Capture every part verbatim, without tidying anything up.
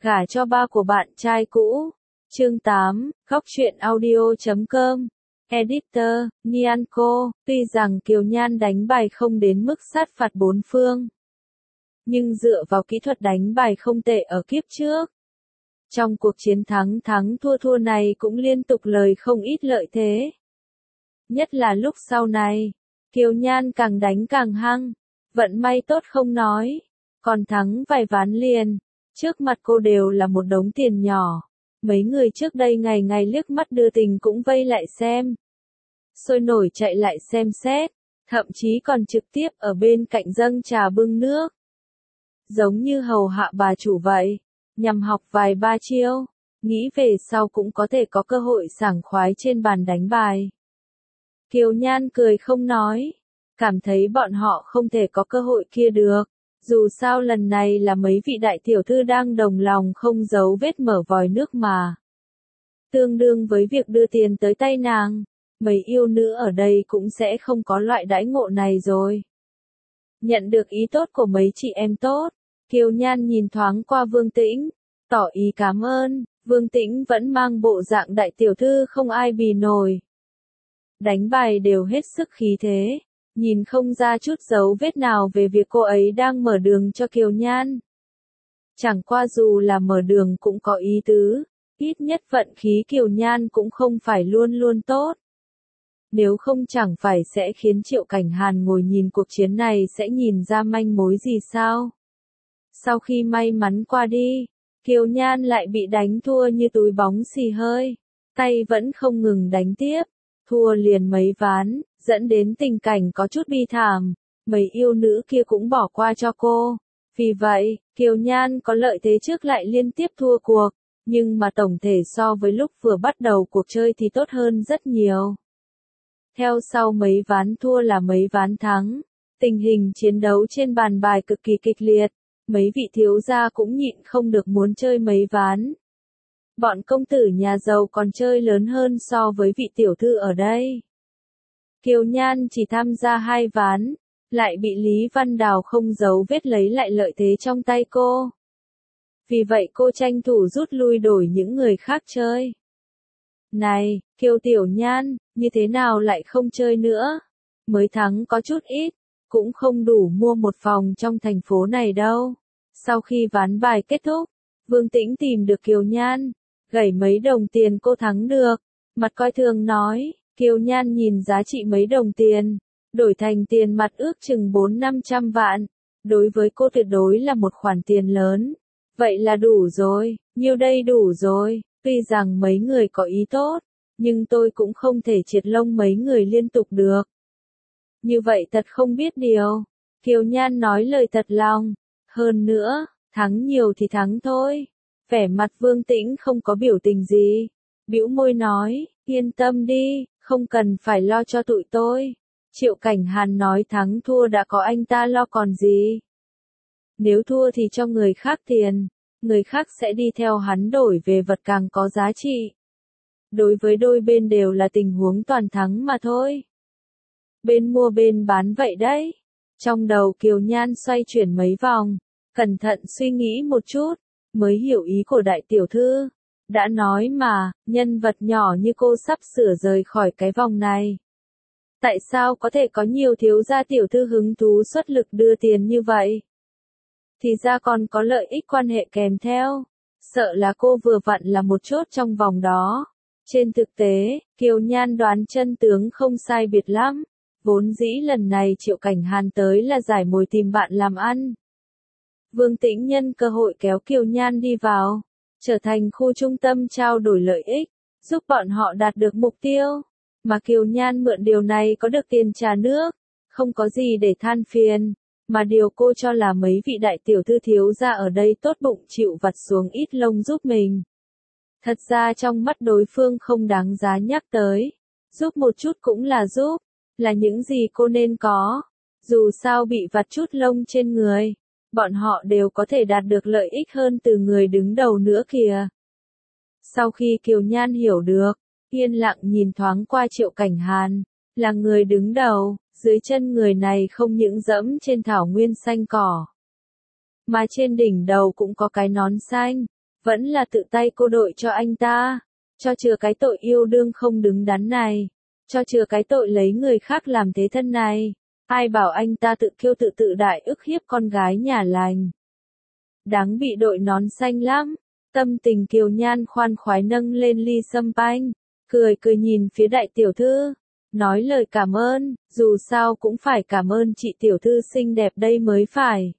Gả cho ba của bạn trai cũ. Chương tám, góc truyện audio chấm com. Editor, Nyanko, tuy rằng Kiều Nhan đánh bài không đến mức sát phạt bốn phương. Nhưng dựa vào kỹ thuật đánh bài không tệ ở kiếp trước. Trong cuộc chiến thắng thắng thua thua này cũng liên tục lời không ít lợi thế. Nhất là lúc sau này, Kiều Nhan càng đánh càng hăng, vận may tốt không nói, còn thắng vài ván liền, trước mặt cô đều là một đống tiền nhỏ. Mấy người trước đây ngày ngày liếc mắt đưa tình cũng vây lại xem. Sôi nổi chạy lại xem xét, thậm chí còn trực tiếp ở bên cạnh dâng trà bưng nước. Giống như hầu hạ bà chủ vậy, nhằm học vài ba chiêu, nghĩ về sau cũng có thể có cơ hội sảng khoái trên bàn đánh bài. Kiều Nhan cười không nói, cảm thấy bọn họ không thể có cơ hội kia được, dù sao lần này là mấy vị đại tiểu thư đang đồng lòng không giấu vết mở vòi nước mà. Tương đương với việc đưa tiền tới tay nàng, mấy yêu nữ ở đây cũng sẽ không có loại đãi ngộ này rồi. Nhận được ý tốt của mấy chị em tốt, Kiều Nhan nhìn thoáng qua Vương Tĩnh, tỏ ý cảm ơn. Vương Tĩnh vẫn mang bộ dạng đại tiểu thư không ai bì nổi. Đánh bài đều hết sức khí thế, nhìn không ra chút dấu vết nào về việc cô ấy đang mở đường cho Kiều Nhan. Chẳng qua dù là mở đường cũng có ý tứ, ít nhất vận khí Kiều Nhan cũng không phải luôn luôn tốt. Nếu không chẳng phải sẽ khiến Triệu Cảnh Hàn ngồi nhìn cuộc chiến này sẽ nhìn ra manh mối gì sao? Sau khi may mắn qua đi, Kiều Nhan lại bị đánh thua như túi bóng xì hơi, tay vẫn không ngừng đánh tiếp, thua liền mấy ván, dẫn đến tình cảnh có chút bi thảm, mấy yêu nữ kia cũng bỏ qua cho cô. Vì vậy, Kiều Nhan có lợi thế trước lại liên tiếp thua cuộc, nhưng mà tổng thể so với lúc vừa bắt đầu cuộc chơi thì tốt hơn rất nhiều. Theo sau mấy ván thua là mấy ván thắng, tình hình chiến đấu trên bàn bài cực kỳ kịch liệt, mấy vị thiếu gia cũng nhịn không được muốn chơi mấy ván. Bọn công tử nhà giàu còn chơi lớn hơn so với vị tiểu thư ở đây. Kiều Nhan chỉ tham gia hai ván, lại bị Lý Văn Đào không giấu vết lấy lại lợi thế trong tay cô. Vì vậy cô tranh thủ rút lui đổi những người khác chơi. Này, Kiều Tiểu Nhan, như thế nào lại không chơi nữa? Mới thắng có chút ít, cũng không đủ mua một phòng trong thành phố này đâu. Sau khi ván bài kết thúc, Vương Tĩnh tìm được Kiều Nhan, gảy mấy đồng tiền cô thắng được, mặt coi thường nói. Kiều Nhan nhìn giá trị mấy đồng tiền, đổi thành tiền mặt ước chừng bốn năm trăm vạn, đối với cô tuyệt đối là một khoản tiền lớn. Vậy là đủ rồi, nhiêu đây đủ rồi, tuy rằng mấy người có ý tốt, nhưng tôi cũng không thể triệt lông mấy người liên tục được. Như vậy thật không biết điều. Kiều Nhan nói lời thật lòng, hơn nữa, thắng nhiều thì thắng thôi. Vẻ mặt Vương Tĩnh không có biểu tình gì, bĩu môi nói, yên tâm đi, không cần phải lo cho tụi tôi. Triệu Cảnh Hàn nói thắng thua đã có anh ta lo còn gì. Nếu thua thì cho người khác tiền, người khác sẽ đi theo hắn đổi về vật càng có giá trị. Đối với đôi bên đều là tình huống toàn thắng mà thôi. Bên mua bên bán vậy đấy. Trong đầu Kiều Nhan xoay chuyển mấy vòng, cẩn thận suy nghĩ một chút, mới hiểu ý của đại tiểu thư. Đã nói mà, nhân vật nhỏ như cô sắp sửa rời khỏi cái vòng này. Tại sao có thể có nhiều thiếu gia tiểu thư hứng thú xuất lực đưa tiền như vậy? Thì ra còn có lợi ích quan hệ kèm theo. Sợ là cô vừa vặn là một chốt trong vòng đó. Trên thực tế, Kiều Nhan đoán chân tướng không sai biệt lắm. Vốn dĩ lần này Triệu Cảnh Hàn tới là giải mồi tìm bạn làm ăn. Vương Tĩnh nhân cơ hội kéo Kiều Nhan đi vào, trở thành khu trung tâm trao đổi lợi ích, giúp bọn họ đạt được mục tiêu. Mà Kiều Nhan mượn điều này có được tiền trà nước, không có gì để than phiền, mà điều cô cho là mấy vị đại tiểu thư thiếu gia ở đây tốt bụng chịu vặt xuống ít lông giúp mình. Thật ra trong mắt đối phương không đáng giá nhắc tới, giúp một chút cũng là giúp, là những gì cô nên có. Dù sao bị vặt chút lông trên người, bọn họ đều có thể đạt được lợi ích hơn từ người đứng đầu nữa kìa. Sau khi Kiều Nhan hiểu được, yên lặng nhìn thoáng qua Triệu Cảnh Hàn, là người đứng đầu, dưới chân người này không những dẫm trên thảo nguyên xanh cỏ, mà trên đỉnh đầu cũng có cái nón xanh, Vẫn là tự tay cô đội cho anh ta, cho chừa cái tội yêu đương không đứng đắn này, cho chừa cái tội lấy người khác làm thế thân này. Ai bảo anh ta tự kiêu tự tự đại ức hiếp con gái nhà lành. Đáng bị đội nón xanh lắm. Tâm tình Kiều Nhan khoan khoái nâng lên ly sâm panh, cười cười nhìn phía đại tiểu thư, nói lời cảm ơn, dù sao cũng phải cảm ơn chị tiểu thư xinh đẹp đây mới phải.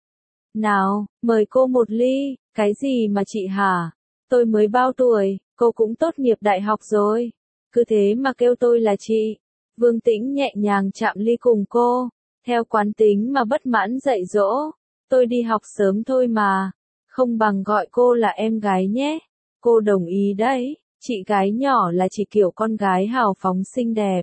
Nào, mời cô một ly, cái gì mà chị hả? Tôi mới bao tuổi, cô cũng tốt nghiệp đại học rồi. Cứ thế mà kêu tôi là chị. Vương Tĩnh nhẹ nhàng chạm ly cùng cô, theo quán tính mà bất mãn dạy dỗ. Tôi đi học sớm thôi mà, không bằng gọi cô là em gái nhé. Cô đồng ý đấy, chị gái nhỏ là chỉ kiểu con gái hào phóng xinh đẹp.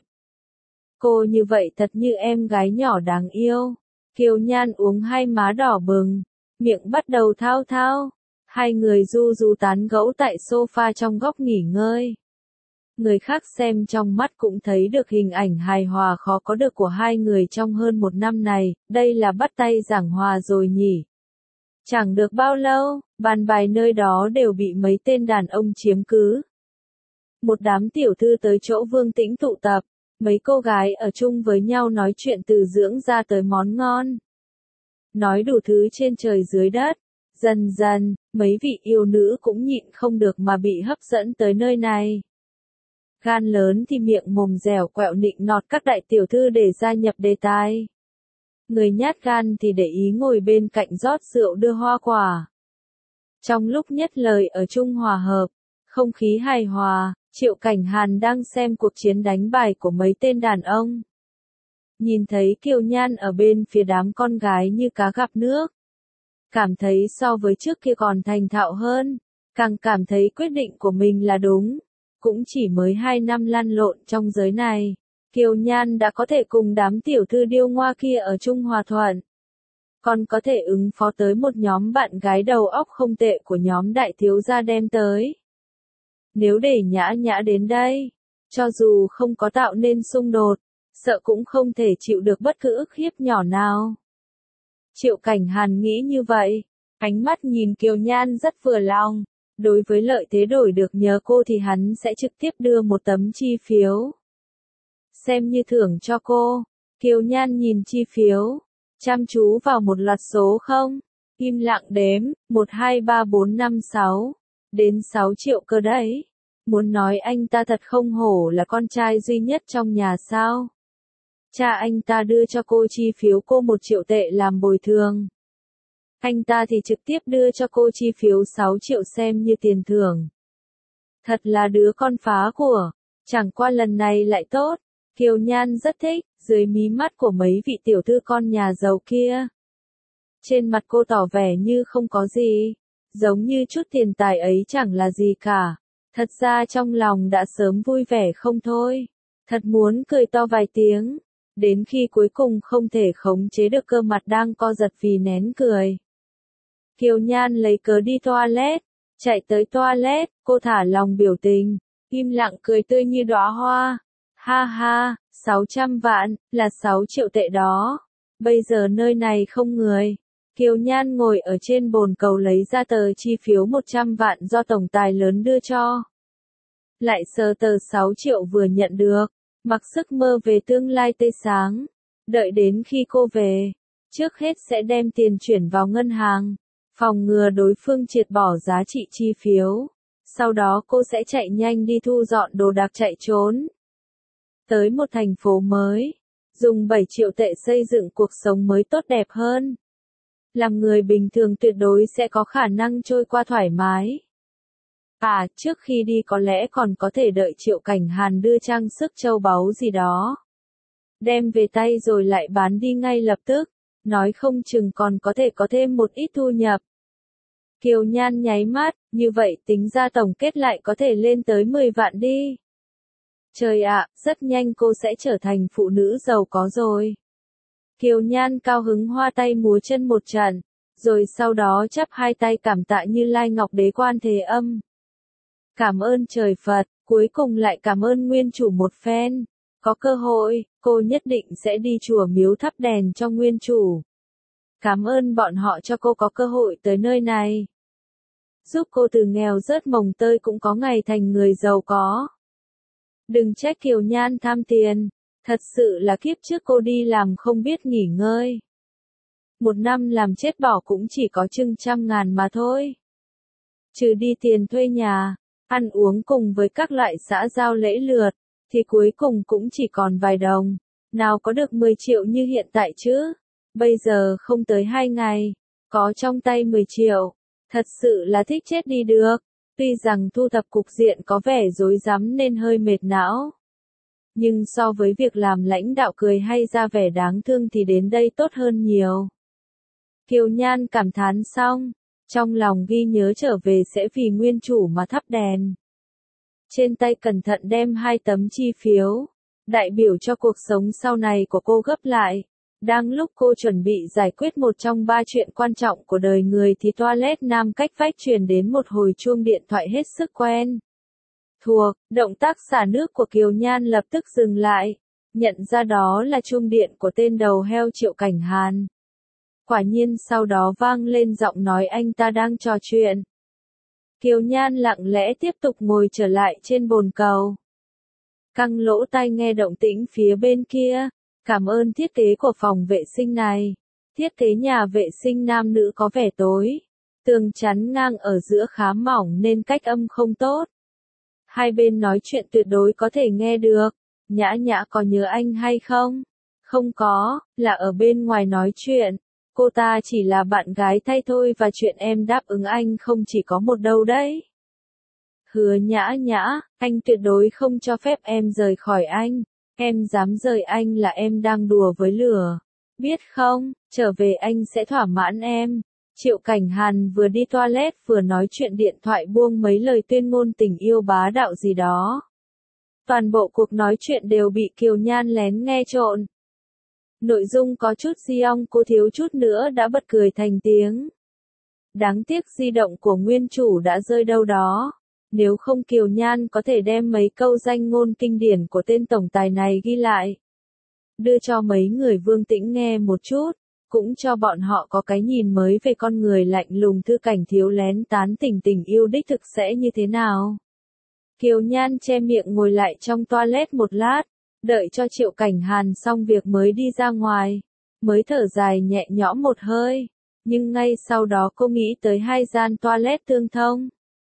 Cô như vậy thật như em gái nhỏ đáng yêu. Kiều Nhan uống hai má đỏ bừng, miệng bắt đầu thao thao. Hai người du du tán gẫu tại sofa trong góc nghỉ ngơi. Người khác xem trong mắt cũng thấy được hình ảnh hài hòa khó có được của hai người trong hơn một năm này, đây là bắt tay giảng hòa rồi nhỉ. Chẳng được bao lâu, bàn bài nơi đó đều bị mấy tên đàn ông chiếm cứ. Một đám tiểu thư tới chỗ Vương Tĩnh tụ tập, mấy cô gái ở chung với nhau nói chuyện từ dưỡng ra tới món ngon. Nói đủ thứ trên trời dưới đất, dần dần, mấy vị yêu nữ cũng nhịn không được mà bị hấp dẫn tới nơi này. Gan lớn thì miệng mồm dẻo quẹo nịnh nọt các đại tiểu thư để gia nhập đề tài. Người nhát gan thì để ý ngồi bên cạnh rót rượu đưa hoa quả. Trong lúc nhất lời ở chung hòa hợp, không khí hài hòa, Triệu Cảnh Hàn đang xem cuộc chiến đánh bài của mấy tên đàn ông. Nhìn thấy Kiều Nhan ở bên phía đám con gái như cá gặp nước. Cảm thấy so với trước kia còn thành thạo hơn, càng cảm thấy quyết định của mình là đúng. Cũng chỉ mới hai năm lăn lộn trong giới này, Kiều Nhan đã có thể cùng đám tiểu thư điêu ngoa kia ở chung hòa thuận. Còn có thể ứng phó tới một nhóm bạn gái đầu óc không tệ của nhóm đại thiếu gia đem tới. Nếu để Nhã Nhã đến đây, cho dù không có tạo nên xung đột, sợ cũng không thể chịu được bất cứ ức hiếp nhỏ nào. Triệu Cảnh Hàn nghĩ như vậy, ánh mắt nhìn Kiều Nhan rất vừa lòng. Đối với lợi thế đổi được nhờ cô thì hắn sẽ trực tiếp đưa một tấm chi phiếu. Xem như thưởng cho cô. Kiều Nhan nhìn chi phiếu, chăm chú vào một loạt số không, im lặng đếm, một hai ba bốn năm sáu, đến sáu triệu cơ đấy. Muốn nói anh ta thật không hổ là con trai duy nhất trong nhà sao. Cha anh ta đưa cho cô chi phiếu cô một triệu tệ làm bồi thường. Anh ta thì trực tiếp đưa cho cô chi phiếu sáu triệu xem như tiền thưởng. Thật là đứa con phá của. Chẳng qua lần này lại tốt. Kiều Nhan rất thích, dưới mí mắt của mấy vị tiểu thư con nhà giàu kia. Trên mặt cô tỏ vẻ như không có gì. Giống như chút tiền tài ấy chẳng là gì cả. Thật ra trong lòng đã sớm vui vẻ không thôi. Thật muốn cười to vài tiếng. Đến khi cuối cùng không thể khống chế được cơ mặt đang co giật vì nén cười. Kiều Nhan lấy cớ đi toilet, chạy tới toilet, cô thả lòng biểu tình, im lặng cười tươi như đóa hoa. Ha ha, sáu trăm vạn, là sáu triệu tệ đó. Bây giờ nơi này không người. Kiều Nhan ngồi ở trên bồn cầu lấy ra tờ chi phiếu một trăm vạn do tổng tài lớn đưa cho. Lại sờ tờ sáu triệu vừa nhận được, mặc sức mơ về tương lai tươi sáng. Đợi đến khi cô về, trước hết sẽ đem tiền chuyển vào ngân hàng. Phòng ngừa đối phương triệt bỏ giá trị chi phiếu. Sau đó cô sẽ chạy nhanh đi thu dọn đồ đạc chạy trốn. Tới một thành phố mới. Dùng bảy triệu tệ xây dựng cuộc sống mới tốt đẹp hơn. Làm người bình thường tuyệt đối sẽ có khả năng trôi qua thoải mái. À, trước khi đi có lẽ còn có thể đợi Triệu Cảnh Hàn đưa trang sức châu báu gì đó. Đem về tay rồi lại bán đi ngay lập tức. Nói không chừng còn có thể có thêm một ít thu nhập. Kiều Nhan nháy mắt, như vậy tính ra tổng kết lại có thể lên tới mười vạn đi. Trời ạ, rất nhanh cô sẽ trở thành phụ nữ giàu có rồi. Kiều Nhan cao hứng hoa tay múa chân một trận, rồi sau đó chắp hai tay cảm tạ Như Lai Ngọc Đế Quan Thế Âm. Cảm ơn trời Phật, cuối cùng lại cảm ơn nguyên chủ một phen. Có cơ hội, cô nhất định sẽ đi chùa miếu thắp đèn cho nguyên chủ. Cảm ơn bọn họ cho cô có cơ hội tới nơi này. giúp cô từ nghèo rớt mồng tơi cũng có ngày thành người giàu có. Đừng trách Kiều Nhan tham tiền, thật sự là kiếp trước cô đi làm không biết nghỉ ngơi. Một năm làm chết bỏ cũng chỉ có chừng trăm ngàn mà thôi. Trừ đi tiền thuê nhà, ăn uống cùng với các loại xã giao lễ lượt, thì cuối cùng cũng chỉ còn vài đồng. Nào có được mười triệu như hiện tại chứ. Bây giờ không tới hai ngày, có trong tay mười triệu. Thật sự là thích chết đi được. Tuy rằng thu thập cục diện có vẻ rối rắm nên hơi mệt não. Nhưng so với việc làm lãnh đạo cười hay ra vẻ đáng thương thì đến đây tốt hơn nhiều. Kiều Nhan cảm thán xong, trong lòng ghi nhớ trở về sẽ vì nguyên chủ mà thắp đèn. Trên tay cẩn thận đem hai tấm chi phiếu, đại biểu cho cuộc sống sau này của cô gấp lại. Đang lúc cô chuẩn bị giải quyết một trong ba chuyện quan trọng của đời người thì toilet nam cách vách truyền đến một hồi chuông điện thoại hết sức quen thuộc. Động tác xả nước của Kiều Nhan lập tức dừng lại, nhận ra đó là chuông điện của tên đầu heo Triệu Cảnh Hàn. Quả nhiên sau đó vang lên giọng nói anh ta đang trò chuyện. Kiều Nhan lặng lẽ tiếp tục ngồi trở lại trên bồn cầu. Căng lỗ tai nghe động tĩnh phía bên kia. Cảm ơn thiết kế của phòng vệ sinh này. Thiết kế nhà vệ sinh nam nữ có vẻ tối. Tường chắn ngang ở giữa khá mỏng nên cách âm không tốt. Hai bên nói chuyện tuyệt đối có thể nghe được. Nhã Nhã có nhớ anh hay không? Không có, là ở bên ngoài nói chuyện. Cô ta chỉ là bạn gái thay thôi và chuyện em đáp ứng anh không chỉ có một đâu đấy. Hứa Nhã Nhã, anh tuyệt đối không cho phép em rời khỏi anh. Em dám rời anh là em đang đùa với lửa. Biết không, trở về anh sẽ thỏa mãn em. Triệu Cảnh Hàn vừa đi toilet vừa nói chuyện điện thoại buông mấy lời tuyên ngôn tình yêu bá đạo gì đó. Toàn bộ cuộc nói chuyện đều bị Kiều Nhan lén nghe trộn. Nội dung có chút di ong, cô thiếu chút nữa đã bật cười thành tiếng. Đáng tiếc di động của nguyên chủ đã rơi đâu đó. Nếu không Kiều Nhan có thể đem mấy câu danh ngôn kinh điển của tên tổng tài này ghi lại. Đưa cho mấy người Vương Tĩnh nghe một chút, cũng cho bọn họ có cái nhìn mới về con người lạnh lùng Thư Cảnh Thiếu lén tán tỉnh tình yêu đích thực sẽ như thế nào. Kiều Nhan che miệng ngồi lại trong toilet một lát, đợi cho Triệu Cảnh Hàn xong việc mới đi ra ngoài, mới thở dài nhẹ nhõm một hơi, nhưng ngay sau đó cô nghĩ tới hai gian toilet tương thông.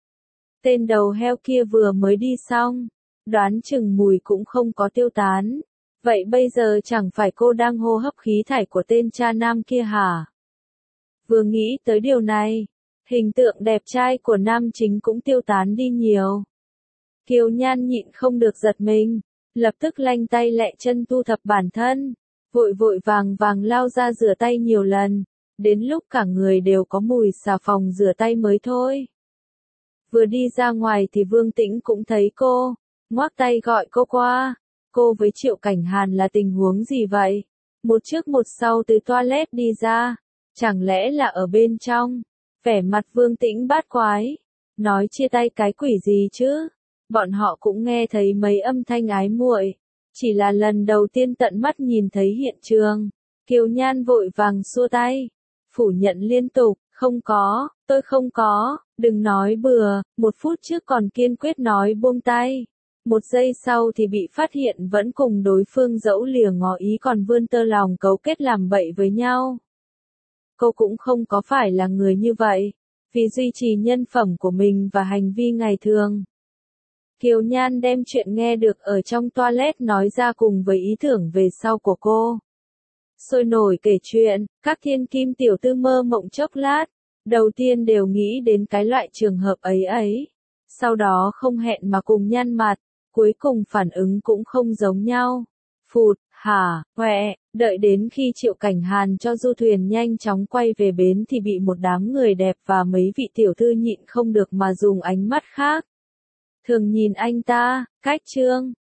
Tên đầu heo kia vừa mới đi xong, đoán chừng mùi cũng không có tiêu tán. Vậy bây giờ chẳng phải cô đang hô hấp khí thải của tên cha nam kia hả? Vừa nghĩ tới điều này, hình tượng đẹp trai của nam chính cũng tiêu tán đi nhiều. Kiều Nhan nhịn không được giật mình, lập tức lanh tay lẹ chân thu thập bản thân, vội vội vàng vàng lao ra rửa tay nhiều lần, đến lúc cả người đều có mùi xà phòng rửa tay mới thôi. Vừa đi ra ngoài thì Vương Tĩnh cũng thấy cô, ngoắc tay gọi cô qua. Cô với Triệu Cảnh Hàn là tình huống gì vậy? Một trước một sau từ toilet đi ra, chẳng lẽ là ở bên trong? Vẻ mặt Vương Tĩnh bát quái, nói chia tay cái quỷ gì chứ? Bọn họ cũng nghe thấy mấy âm thanh ái muội, chỉ là lần đầu tiên tận mắt nhìn thấy hiện trường. Kiều Nhan vội vàng xua tay, phủ nhận liên tục, không có, tôi không có, đừng nói bừa, một phút trước còn kiên quyết nói buông tay. Một giây sau thì bị phát hiện vẫn cùng đối phương dẫu lìa ngỏ ý còn vươn tơ lòng cấu kết làm bậy với nhau. Cô cũng không có phải là người như vậy, vì duy trì nhân phẩm của mình và hành vi ngày thường. Kiều Nhan đem chuyện nghe được ở trong toilet nói ra cùng với ý tưởng về sau của cô. Sôi nổi kể chuyện, các thiên kim tiểu thư mơ mộng chốc lát, đầu tiên đều nghĩ đến cái loại trường hợp ấy ấy. Sau đó không hẹn mà cùng nhăn mặt, cuối cùng phản ứng cũng không giống nhau. Phụt, hả, quẹ, đợi đến khi Triệu Cảnh Hàn cho du thuyền nhanh chóng quay về bến thì bị một đám người đẹp và mấy vị tiểu thư nhịn không được mà dùng ánh mắt khác thường nhìn anh ta. Cách chương